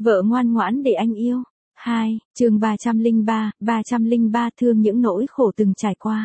Vợ ngoan ngoãn để anh yêu. 2, chương 303 thương những nỗi khổ từng trải qua.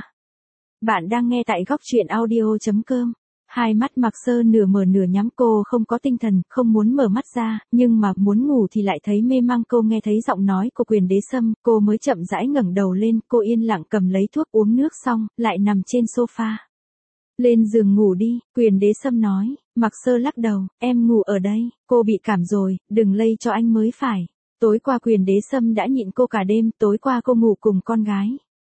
Bạn đang nghe tại góc truyện audio.com. Hai mắt Mạc Sơ nửa mở nửa nhắm, cô không có tinh thần, không muốn mở mắt ra, nhưng mà muốn ngủ thì lại thấy mê mang. Cô nghe thấy giọng nói của Quyền Đế Sâm, cô mới chậm rãi ngẩng đầu lên, cô yên lặng cầm lấy thuốc uống nước xong, lại nằm trên sofa. Lên giường ngủ đi, Quyền Đế Sâm nói. Mạc Sơ lắc đầu, em ngủ ở đây, cô bị cảm rồi, đừng lây cho anh mới phải. Tối qua Quyền Đế Sâm đã nhịn cô cả đêm, tối qua cô ngủ cùng con gái.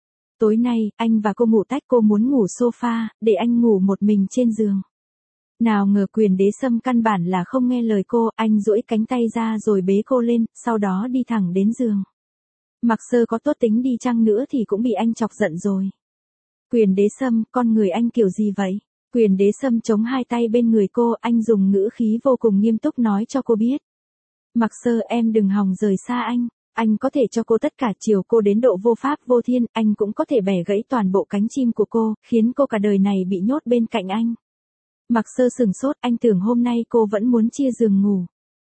Tối nay, anh và cô ngủ tách, cô muốn ngủ sofa, để anh ngủ một mình trên giường. Nào ngờ Quyền Đế Sâm căn bản là không nghe lời cô, anh duỗi cánh tay ra rồi bế cô lên, sau đó đi thẳng đến giường. Mạc Sơ có tốt tính đi chăng nữa thì cũng bị anh chọc giận rồi. Quyền Đế Sâm, con người anh kiểu gì vậy? Quyền Đế Sâm chống hai tay bên người cô, anh dùng ngữ khí vô cùng nghiêm túc nói cho cô biết. Mạc Sơ, em đừng hòng rời xa anh có thể cho cô tất cả, chiều cô đến độ vô pháp vô thiên, anh cũng có thể bẻ gãy toàn bộ cánh chim của cô, khiến cô cả đời này bị nhốt bên cạnh anh. Mạc Sơ sừng sốt, anh tưởng hôm nay cô vẫn muốn chia giường ngủ.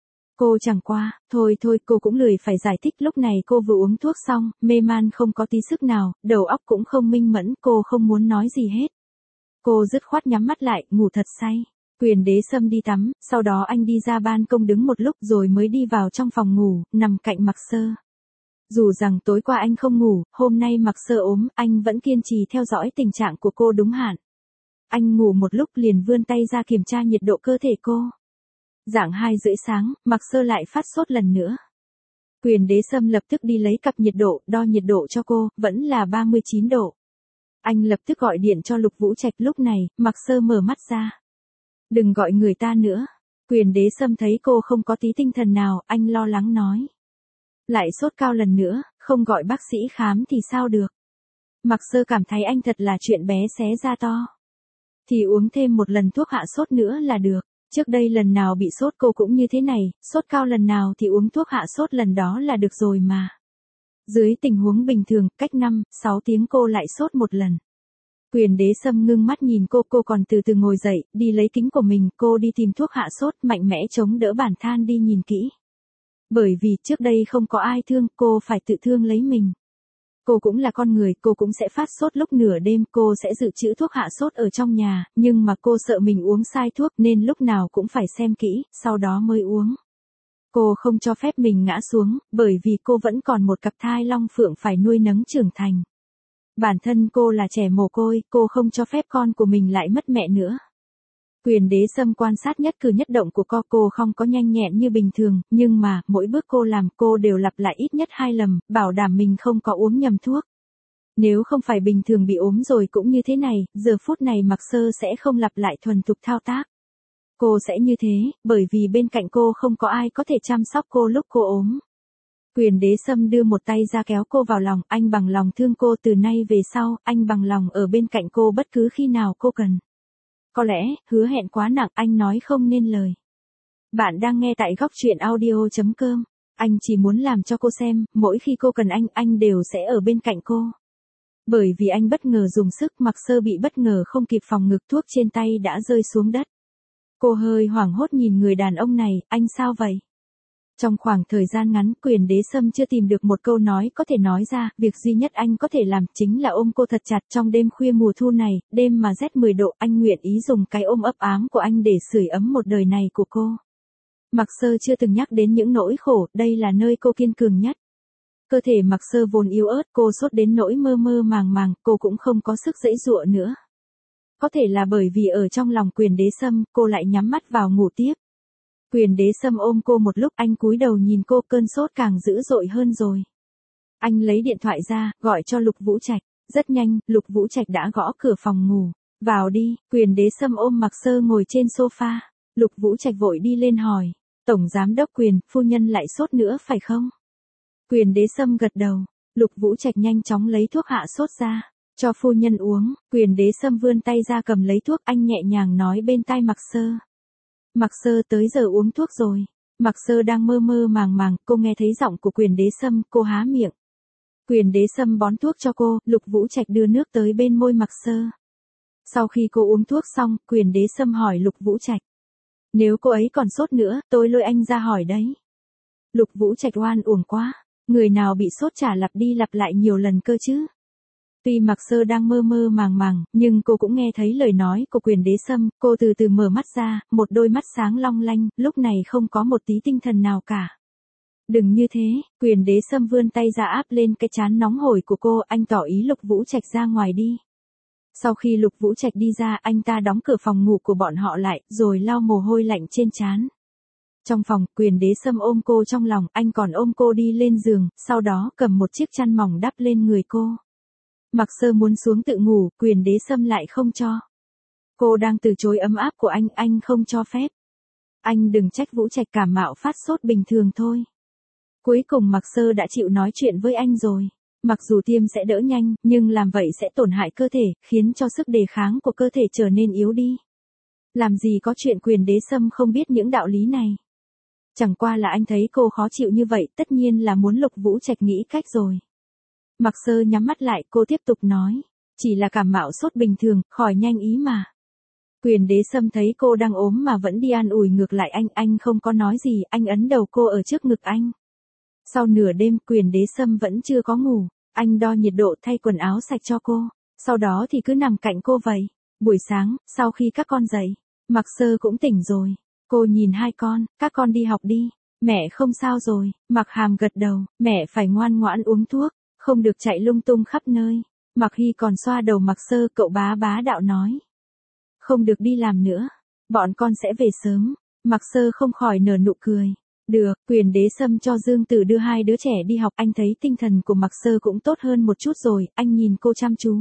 Cô chẳng qua, thôi, cô cũng lười phải giải thích, lúc này cô vừa uống thuốc xong, mê man không có tí sức nào, đầu óc cũng không minh mẫn, cô không muốn nói gì hết. Cô dứt khoát nhắm mắt lại, ngủ thật say. Quyền Đế Sâm đi tắm, sau đó anh đi ra ban công đứng một lúc rồi mới đi vào trong phòng ngủ, nằm cạnh Mạc Sơ. Dù rằng tối qua anh không ngủ, hôm nay Mạc Sơ ốm, anh vẫn kiên trì theo dõi tình trạng của cô đúng hạn. Anh ngủ một lúc liền vươn tay ra kiểm tra nhiệt độ cơ thể cô. Dạng 2:30 sáng, Mạc Sơ lại phát sốt lần nữa. Quyền Đế Sâm lập tức đi lấy cặp nhiệt độ, đo nhiệt độ cho cô, vẫn là 39 độ. Anh lập tức gọi điện cho Lục Vũ Trạch, lúc này, Mạc Sơ mở mắt ra. Đừng gọi người ta nữa. Quyền Đế Sâm thấy cô không có tí tinh thần nào, anh lo lắng nói. Lại sốt cao lần nữa, không gọi bác sĩ khám thì sao được. Mạc Sơ cảm thấy anh thật là chuyện bé xé ra to. Thì uống thêm một lần thuốc hạ sốt nữa là được. Trước đây lần nào bị sốt cô cũng như thế này, sốt cao lần nào thì uống thuốc hạ sốt lần đó là được rồi mà. Dưới tình huống bình thường, cách 5-6 tiếng cô lại sốt một lần. Quyền Đế Sâm ngưng mắt nhìn cô còn từ từ ngồi dậy, đi lấy kính của mình, cô đi tìm thuốc hạ sốt, mạnh mẽ chống đỡ bản than đi nhìn kỹ. Bởi vì trước đây không có ai thương, cô phải tự thương lấy mình. Cô cũng là con người, cô cũng sẽ phát sốt lúc nửa đêm, cô sẽ dự trữ thuốc hạ sốt ở trong nhà, nhưng mà cô sợ mình uống sai thuốc nên lúc nào cũng phải xem kỹ, sau đó mới uống. Cô không cho phép mình ngã xuống, bởi vì cô vẫn còn một cặp thai long phượng phải nuôi nấng trưởng thành. Bản thân cô là trẻ mồ côi, cô không cho phép con của mình lại mất mẹ nữa. Quyền Đế Sâm quan sát nhất cử nhất động của cô không có nhanh nhẹn như bình thường, nhưng mà, mỗi bước cô làm cô đều lặp lại ít nhất 2 lần, bảo đảm mình không có uống nhầm thuốc. Nếu không phải bình thường bị ốm rồi cũng như thế này, giờ phút này Mạc Sơ sẽ không lặp lại thuần thục thao tác. Cô sẽ như thế, bởi vì bên cạnh cô không có ai có thể chăm sóc cô lúc cô ốm. Quyền Đế Sâm đưa một tay ra kéo cô vào lòng, anh bằng lòng thương cô, từ nay về sau, anh bằng lòng ở bên cạnh cô bất cứ khi nào cô cần. Có lẽ, hứa hẹn quá nặng, anh nói không nên lời. Bạn đang nghe tại góc truyện audio.com. Anh chỉ muốn làm cho cô xem, mỗi khi cô cần anh đều sẽ ở bên cạnh cô. Bởi vì anh bất ngờ dùng sức, Mạc Sơ bị bất ngờ không kịp phòng ngực, thuốc trên tay đã rơi xuống đất. Cô hơi hoảng hốt nhìn người đàn ông này, anh sao vậy? Trong khoảng thời gian ngắn, Quyền Đế Sâm chưa tìm được một câu nói có thể nói ra, việc duy nhất anh có thể làm chính là ôm cô thật chặt trong đêm khuya mùa thu này, đêm mà rét 10 độ, anh nguyện ý dùng cái ôm ấp ám của anh để sưởi ấm một đời này của cô. Mạc Sơ chưa từng nhắc đến những nỗi khổ, đây là nơi cô kiên cường nhất. Cơ thể Mạc Sơ vốn yếu ớt, cô sốt đến nỗi mơ mơ màng, cô cũng không có sức giãy giụa nữa. Có thể là bởi vì ở trong lòng Quyền Đế Sâm, cô lại nhắm mắt vào ngủ tiếp. Quyền Đế Sâm ôm cô một lúc, anh cúi đầu nhìn cô, cơn sốt càng dữ dội hơn rồi. Anh lấy điện thoại ra, gọi cho Lục Vũ Trạch. Rất nhanh, Lục Vũ Trạch đã gõ cửa phòng ngủ. Vào đi. Quyền Đế Sâm ôm Mạc Sơ ngồi trên sofa. Lục Vũ Trạch vội đi lên hỏi. Tổng giám đốc Quyền, phu nhân lại sốt nữa phải không? Quyền Đế Sâm gật đầu. Lục Vũ Trạch nhanh chóng lấy thuốc hạ sốt ra. Cho phu nhân uống. Quyền Đế Sâm vươn tay ra cầm lấy thuốc, anh nhẹ nhàng nói bên tai Mạc Sơ. Mạc Sơ, tới giờ uống thuốc rồi. Mạc Sơ đang mơ mơ màng, cô nghe thấy giọng của Quyền Đế Sâm, cô há miệng. Quyền Đế Sâm bón thuốc cho cô, Lục Vũ Trạch đưa nước tới bên môi Mạc Sơ. Sau khi cô uống thuốc xong, Quyền Đế Sâm hỏi Lục Vũ Trạch. Nếu cô ấy còn sốt nữa, tôi lôi anh ra hỏi đấy. Lục Vũ Trạch oan uổng quá, người nào bị sốt chả lặp đi lặp lại nhiều lần cơ chứ. Tuy Mạc Sơ đang mơ mơ màng màng, nhưng cô cũng nghe thấy lời nói của Quyền Đế Sâm, cô từ từ mở mắt ra, một đôi mắt sáng long lanh, lúc này không có một tí tinh thần nào cả. Đừng như thế, Quyền Đế Sâm vươn tay ra áp lên cái trán nóng hổi của cô, anh tỏ ý Lục Vũ Trạch ra ngoài đi. Sau khi Lục Vũ Trạch đi ra, anh ta đóng cửa phòng ngủ của bọn họ lại, rồi lau mồ hôi lạnh trên trán. Trong phòng, Quyền Đế Sâm ôm cô trong lòng, anh còn ôm cô đi lên giường, sau đó cầm một chiếc chăn mỏng đắp lên người cô. Mạc Sơ muốn xuống tự ngủ, Quyền Đế Sâm lại không cho. Cô đang từ chối ấm áp của anh không cho phép. Anh đừng trách Vũ Trạch, cảm mạo phát sốt bình thường thôi. Cuối cùng Mạc Sơ đã chịu nói chuyện với anh rồi. Mặc dù tiêm sẽ đỡ nhanh, nhưng làm vậy sẽ tổn hại cơ thể, khiến cho sức đề kháng của cơ thể trở nên yếu đi. Làm gì có chuyện Quyền Đế Sâm không biết những đạo lý này. Chẳng qua là anh thấy cô khó chịu như vậy, tất nhiên là muốn Lục Vũ Trạch nghĩ cách rồi. Mạc Sơ nhắm mắt lại, cô tiếp tục nói. Chỉ là cảm mạo sốt bình thường, khỏi nhanh ý mà. Quyền Đế Sâm thấy cô đang ốm mà vẫn đi an ủi ngược lại anh không có nói gì, anh ấn đầu cô ở trước ngực anh. Sau nửa đêm, Quyền Đế Sâm vẫn chưa có ngủ, anh đo nhiệt độ, thay quần áo sạch cho cô, sau đó thì cứ nằm cạnh cô vậy. Buổi sáng, sau khi các con dậy, Mạc Sơ cũng tỉnh rồi. Cô nhìn hai con, các con đi học đi, mẹ không sao rồi. Mạc Hàm gật đầu, mẹ phải ngoan ngoãn uống thuốc, không được chạy lung tung khắp nơi. Mạc Hy còn xoa đầu Mạc Sơ, cậu bá đạo nói. Không được đi làm nữa, bọn con sẽ về sớm. Mạc Sơ không khỏi nở nụ cười. Được, Quyền Đế Sâm cho Dương Tử đưa hai đứa trẻ đi học, anh thấy tinh thần của Mạc Sơ cũng tốt hơn một chút rồi, anh nhìn cô chăm chú.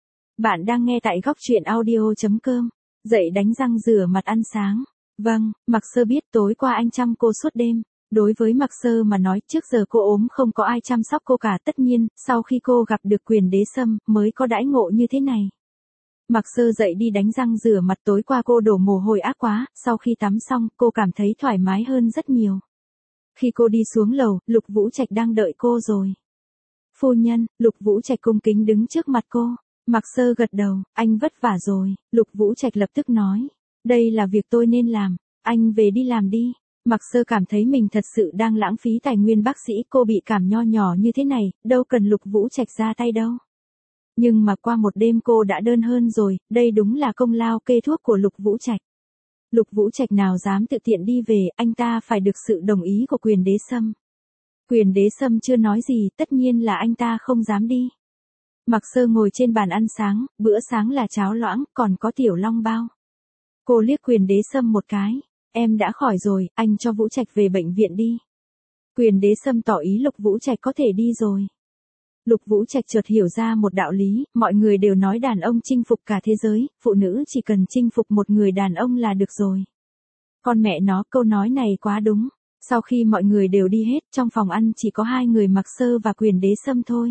Bạn đang nghe tại góc truyện audio.com. Dậy đánh răng rửa mặt ăn sáng. Vâng, Mạc Sơ biết tối qua anh chăm cô suốt đêm. Đối với Mạc Sơ mà nói, trước giờ cô ốm không có ai chăm sóc cô cả, tất nhiên, sau khi cô gặp được Quyền Đế Sâm, mới có đãi ngộ như thế này. Mạc Sơ dậy đi đánh răng rửa mặt, tối qua cô đổ mồ hôi ác quá, sau khi tắm xong, cô cảm thấy thoải mái hơn rất nhiều. Khi cô đi xuống lầu, Lục Vũ Trạch đang đợi cô rồi. Phu nhân, Lục Vũ Trạch cung kính đứng trước mặt cô. Mạc Sơ gật đầu, anh vất vả rồi. Lục Vũ Trạch lập tức nói, đây là việc tôi nên làm, anh về đi làm đi. Mạc Sơ cảm thấy mình thật sự đang lãng phí tài nguyên bác sĩ, cô bị cảm nho nhỏ như thế này, đâu cần Lục Vũ Trạch ra tay đâu. Nhưng mà qua một đêm cô đã đơn hơn rồi, đây đúng là công lao kê thuốc của Lục Vũ Trạch. Lục Vũ Trạch nào dám tự tiện đi về, anh ta phải được sự đồng ý của Quyền Đế Sâm. Quyền Đế Sâm chưa nói gì, tất nhiên là anh ta không dám đi. Mạc Sơ ngồi trên bàn ăn sáng, bữa sáng là cháo loãng, còn có tiểu long bao. Cô liếc Quyền Đế Sâm một cái, em đã khỏi rồi, anh cho Vũ Trạch về bệnh viện đi. Quyền Đế Sâm tỏ ý Lục Vũ Trạch có thể đi rồi. Lục Vũ Trạch chợt hiểu ra một đạo lý, mọi người đều nói đàn ông chinh phục cả thế giới, phụ nữ chỉ cần chinh phục một người đàn ông là được rồi. Con mẹ nó, câu nói này quá đúng. Sau khi mọi người đều đi hết, trong phòng ăn chỉ có hai người Mạc Sơ và Quyền Đế Sâm thôi.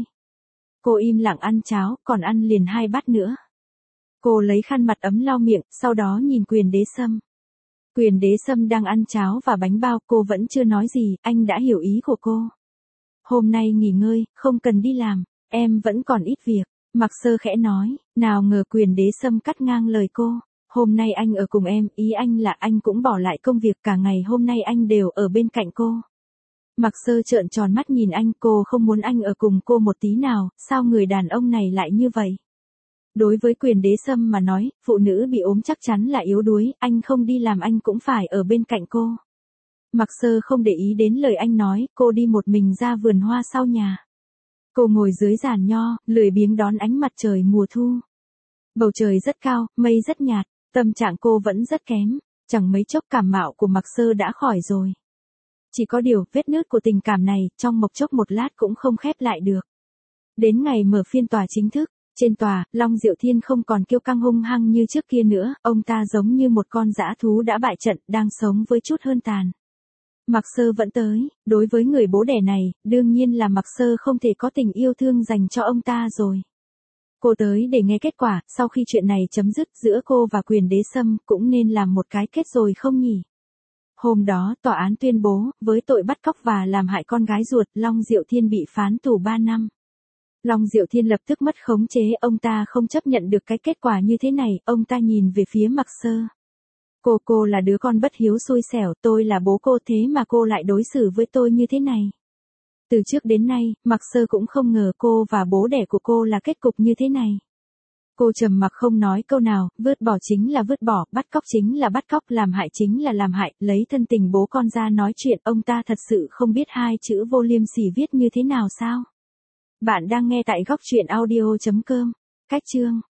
Cô im lặng ăn cháo, còn ăn liền 2 bát nữa. Cô lấy khăn mặt ấm lau miệng, sau đó nhìn Quyền Đế Sâm. Quyền Đế Sâm đang ăn cháo và bánh bao, cô vẫn chưa nói gì, anh đã hiểu ý của cô. Hôm nay nghỉ ngơi, không cần đi làm, em vẫn còn ít việc. Mạc Sơ khẽ nói, nào ngờ Quyền Đế Sâm cắt ngang lời cô. Hôm nay anh ở cùng em, ý anh là anh cũng bỏ lại công việc, cả ngày hôm nay anh đều ở bên cạnh cô. Mạc Sơ trợn tròn mắt nhìn anh, cô không muốn anh ở cùng cô một tí nào, sao người đàn ông này lại như vậy? Đối với Quyền Đế Sâm mà nói, phụ nữ bị ốm chắc chắn là yếu đuối, anh không đi làm anh cũng phải ở bên cạnh cô. Mạc Sơ không để ý đến lời anh nói, cô đi một mình ra vườn hoa sau nhà. Cô ngồi dưới giàn nho, lười biếng đón ánh mặt trời mùa thu. Bầu trời rất cao, mây rất nhạt, tâm trạng cô vẫn rất kém, chẳng mấy chốc cảm mạo của Mạc Sơ đã khỏi rồi. Chỉ có điều, vết nứt của tình cảm này, trong một chốc một lát cũng không khép lại được. Đến ngày mở phiên tòa chính thức, trên tòa, Long Diệu Thiên không còn kiêu căng hung hăng như trước kia nữa, ông ta giống như một con dã thú đã bại trận, đang sống với chút hơn tàn. Mạc Sơ vẫn tới, đối với người bố đẻ này, đương nhiên là Mạc Sơ không thể có tình yêu thương dành cho ông ta rồi. Cô tới để nghe kết quả, sau khi chuyện này chấm dứt giữa cô và Quyền Đế Sâm, cũng nên làm một cái kết rồi không nhỉ? Hôm đó, tòa án tuyên bố, với tội bắt cóc và làm hại con gái ruột, Long Diệu Thiên bị phán tù 3 năm. Long Diệu Thiên lập tức mất khống chế, ông ta không chấp nhận được cái kết quả như thế này, ông ta nhìn về phía Mạc Sơ. Cô là đứa con bất hiếu xui xẻo, tôi là bố cô thế mà cô lại đối xử với tôi như thế này. Từ trước đến nay, Mạc Sơ cũng không ngờ cô và bố đẻ của cô là kết cục như thế này. Cô trầm mặc không nói câu nào, vứt bỏ chính là vứt bỏ, bắt cóc chính là bắt cóc, làm hại chính là làm hại, lấy thân tình bố con ra nói chuyện, ông ta thật sự không biết hai chữ vô liêm sỉ viết như thế nào sao? Bạn đang nghe tại góc truyện audio.com. Cách chương